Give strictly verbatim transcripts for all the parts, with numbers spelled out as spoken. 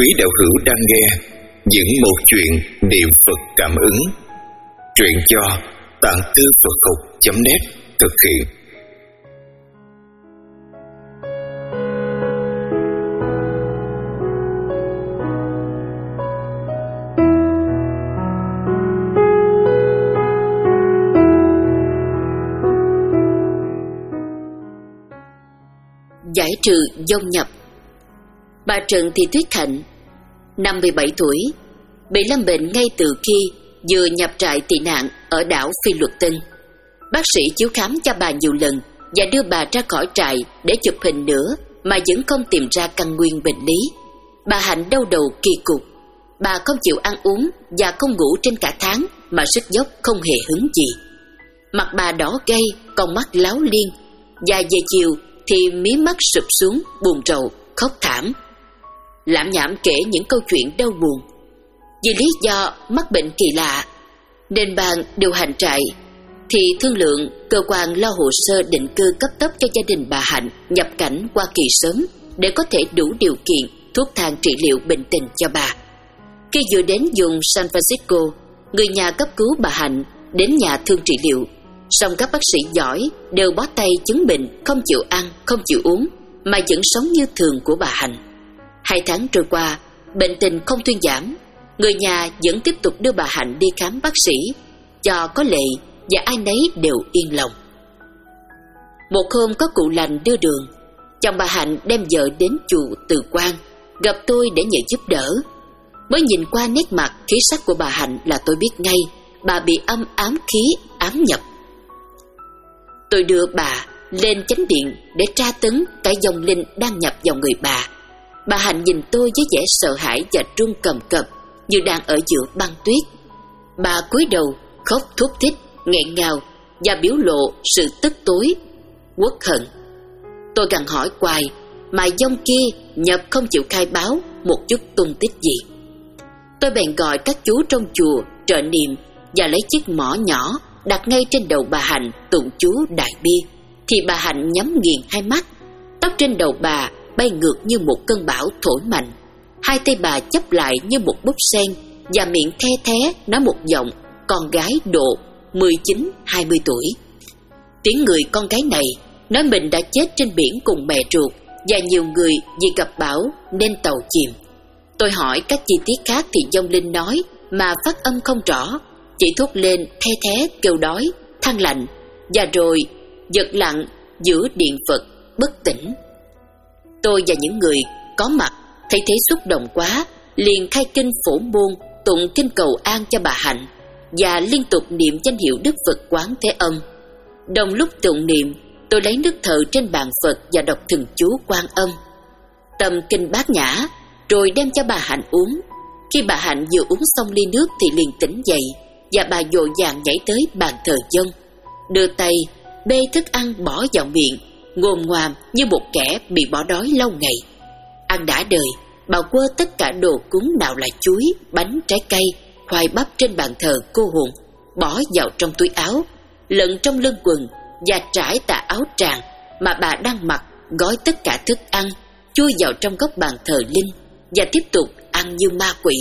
Quý đạo hữu đang nghe những một chuyện niệm Phật cảm ứng. Truyện do tạng thư Phật học chấm net thực hiện. Giải trừ dông nhập. Bà Trần Thị Tuyết Hạnh, năm mươi bảy tuổi, bị lâm bệnh ngay từ khi vừa nhập trại tị nạn ở đảo Phi Luật Tân. Bác sĩ chiếu khám cho bà nhiều lần và đưa bà ra khỏi trại để chụp hình nữa mà vẫn không tìm ra căn nguyên bệnh lý. Bà Hạnh đau đầu kỳ cục. Bà không chịu ăn uống và không ngủ trên cả tháng mà sức dốc không hề hứng gì. Mặt bà đỏ gay, con mắt láo liên, và về chiều thì mí mắt sụp xuống, buồn rầu, khóc thảm. Lảm nhảm kể những câu chuyện đau buồn. Vì lý do mắc bệnh kỳ lạ nên ban điều hành trại thì thương lượng cơ quan lo hồ sơ định cư cấp tốc cho gia đình bà Hạnh nhập cảnh Hoa Kỳ sớm để có thể đủ điều kiện thuốc thang trị liệu bệnh tình cho bà. Khi vừa đến vùng San Francisco, người nhà cấp cứu bà Hạnh đến nhà thương trị liệu, song các bác sĩ giỏi đều bó tay chứng bệnh không chịu ăn, không chịu uống mà vẫn sống như thường của bà Hạnh. Hai tháng trôi qua, bệnh tình không thuyên giảm. Người nhà vẫn tiếp tục đưa bà Hạnh đi khám bác sĩ cho có lệ và ai nấy đều yên lòng. Một hôm có cụ lành đưa đường, chồng bà Hạnh đem vợ đến chùa Từ Quang gặp tôi để nhờ giúp đỡ. Mới nhìn qua nét mặt khí sắc của bà Hạnh là tôi biết ngay bà bị âm ám khí ám nhập. Tôi đưa bà lên chánh điện để tra tấn cái dòng linh đang nhập vào người bà. Bà Hạnh nhìn tôi với vẻ sợ hãi và run cầm cập như đang ở giữa băng tuyết. Bà cúi đầu khóc thút thít, nghẹn ngào và biểu lộ sự tức tối, uất hận. Tôi gằn hỏi hoài mà dòng kia nhập không chịu khai báo một chút tung tích gì. Tôi bèn gọi các chú trong chùa trợ niệm và lấy chiếc mõ nhỏ đặt ngay trên đầu bà Hạnh tụng chú đại bi. Thì bà Hạnh nhắm nghiền hai mắt, tóc trên đầu bà bay ngược như một cơn bão thổi mạnh. Hai tay bà chắp lại như một búp sen và miệng the thé nói một giọng con gái độ mười chín hai mươi tuổi. Tiếng người con gái này nói mình đã chết trên biển cùng mẹ ruột và nhiều người vì gặp bão nên tàu chìm. Tôi hỏi các chi tiết khác thì vong linh nói mà phát âm không rõ, chỉ thốt lên the thé kêu đói, than lạnh và rồi giật lặng giữa điện Phật bất tỉnh. Tôi và những người có mặt thấy thế xúc động quá, liền khai kinh phổ môn tụng kinh cầu an cho bà Hạnh và liên tục niệm danh hiệu Đức Phật Quán Thế Âm. Đồng lúc tụng niệm, tôi lấy nước thờ trên bàn Phật và đọc thần chú Quan Âm, tầm kinh Bát Nhã, rồi đem cho bà Hạnh uống. Khi bà Hạnh vừa uống xong ly nước thì liền tỉnh dậy và bà vội vàng nhảy tới bàn thờ vong, đưa tay bê thức ăn bỏ vào miệng, ngồm ngoàm như một kẻ bị bỏ đói lâu ngày. Ăn đã đời, bà quơ tất cả đồ cúng nào là chuối, bánh, trái cây, khoai bắp trên bàn thờ cô hồn, bỏ vào trong túi áo, lẫn trong lưng quần và trải tà áo tràng mà bà đang mặc, gói tất cả thức ăn, chui vào trong góc bàn thờ linh và tiếp tục ăn như ma quỷ.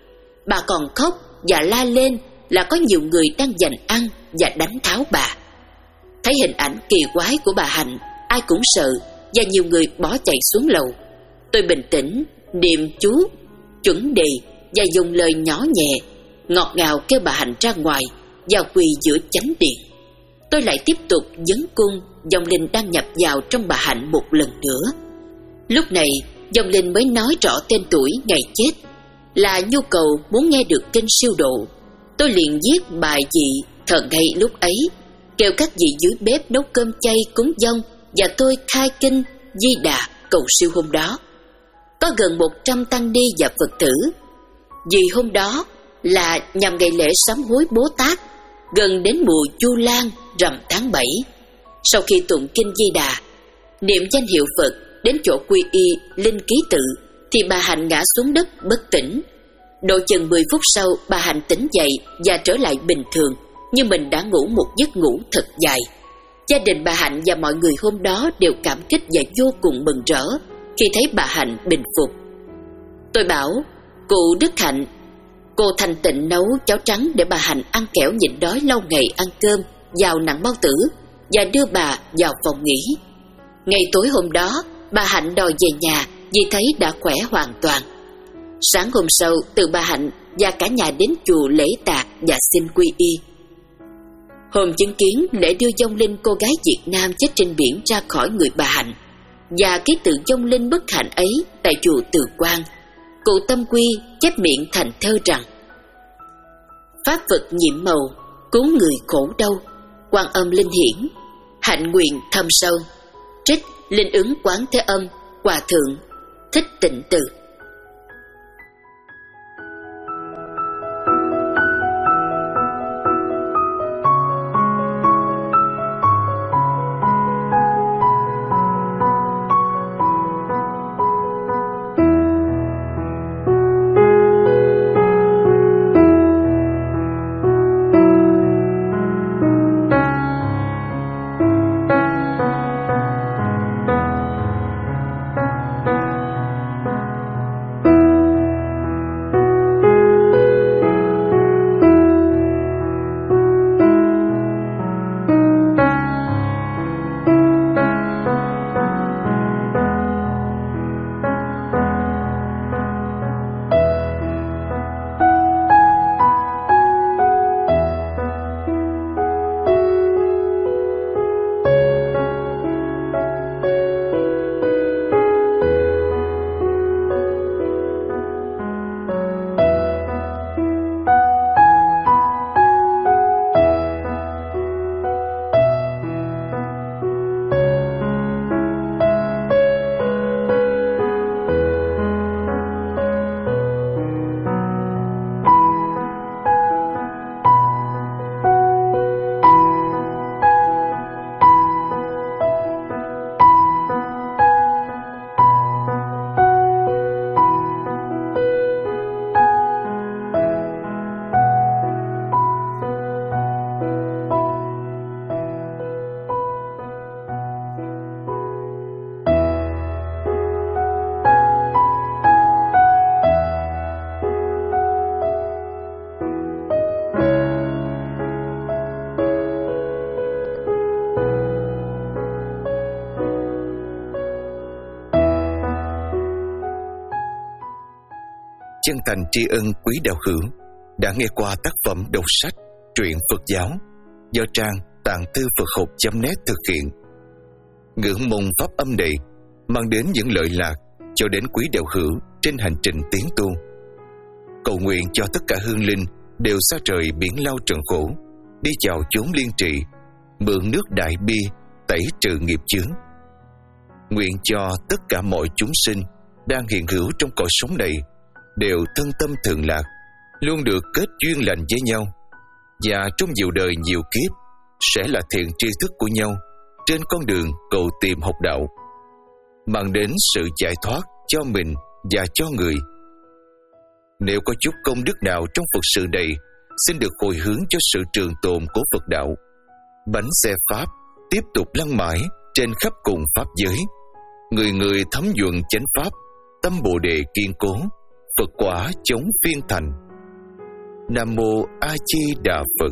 Bà còn khóc và la lên là có nhiều người đang giành ăn và đánh tháo bà. Thấy hình ảnh kỳ quái của bà Hạnh, ai cũng sợ và nhiều người bỏ chạy xuống lầu. Tôi bình tĩnh niệm chú chuẩn đề và dùng lời nhỏ nhẹ ngọt ngào kêu bà Hạnh ra ngoài và quỳ giữa chánh điện. Tôi lại tiếp tục vấn cung vong linh đang nhập vào trong bà Hạnh một lần nữa. Lúc này vong linh mới nói rõ tên tuổi, ngày chết, là nhu cầu muốn nghe được kinh siêu độ. Tôi liền viết bài dị thờ ngay lúc ấy, kêu các vị dưới bếp nấu cơm chay cúng vong và tôi khai kinh Di Đà cầu siêu hôm đó. Có gần một trăm tăng ni và Phật tử. Vì hôm đó là nhằm ngày lễ sám hối Bố Tát, gần đến mùa Chu Lan rằm tháng bảy. Sau khi tụng kinh Di Đà, niệm danh hiệu Phật đến chỗ quy y linh ký tự thì bà Hạnh ngã xuống đất bất tỉnh. Độ chừng mười phút sau, bà Hạnh tỉnh dậy và trở lại bình thường, như mình đã ngủ một giấc ngủ thật dài. Gia đình bà Hạnh và mọi người hôm đó đều cảm kích và vô cùng mừng rỡ khi thấy bà Hạnh bình phục. Tôi bảo cụ Đức Hạnh, cô Thanh Tịnh nấu cháo trắng để bà Hạnh ăn kẻo nhịn đói lâu ngày ăn cơm, vào nặng bao tử, và đưa bà vào phòng nghỉ. Ngày tối hôm đó, bà Hạnh đòi về nhà vì thấy đã khỏe hoàn toàn. Sáng hôm sau, từ bà Hạnh và cả nhà đến chùa lễ tạc và xin quy y. Hôm chứng kiến lễ đưa vong linh cô gái Việt Nam chết trên biển ra khỏi người bà Hạnh và ký tự vong linh bất hạnh ấy tại chùa Từ Quang, cụ Tâm Quy chép miệng thành thơ rằng: pháp vật nhiệm màu, cứu người khổ đau, Quan Âm linh hiển, hạnh nguyện thâm sâu. Trích Linh ứng Quán Thế Âm, Hòa thượng Thích Tịnh Từ. Chân thành tri ân quý đạo hữu đã nghe qua tác phẩm đọc sách truyện Phật giáo do trang tạng thư Phật học chấm net thực hiện. Ngưỡng mong pháp âm này mang đến những lợi lạc cho đến quý đạo hữu trên hành trình tiến tu. Cầu nguyện cho tất cả hương linh đều xa trời biển lao trần khổ, đi vào chốn liên trị, mượn nước đại bi tẩy trừ nghiệp chướng. Nguyện cho tất cả mọi chúng sinh đang hiện hữu trong cõi sống này đều thân tâm thường lạc, luôn được kết duyên lành với nhau, và trong nhiều đời nhiều kiếp sẽ là thiện tri thức của nhau trên con đường cầu tìm học đạo, mang đến sự giải thoát cho mình và cho người. Nếu có chút công đức nào trong Phật sự này, xin được hồi hướng cho sự trường tồn của Phật đạo. Bánh xe Pháp tiếp tục lăn mãi trên khắp cùng Pháp giới, người người thấm nhuận chánh Pháp, tâm Bồ Đề kiên cố, Phật quả chống phiên thành. Nam Mô A Di Đà Phật.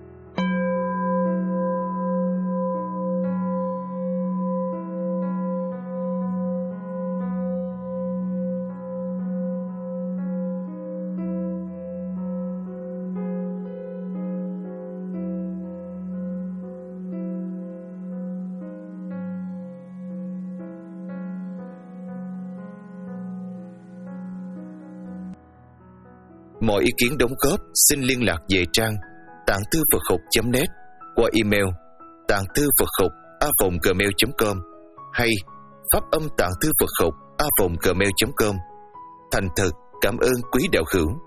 Mọi ý kiến đóng góp xin liên lạc về trang tạng thư Phật học chấm net qua email tạng thư Phật học a vòng gmail chấm com hay pháp âm tạng thư Phật học a vòng gmail chấm com. Thành thật cảm ơn quý đạo hữu.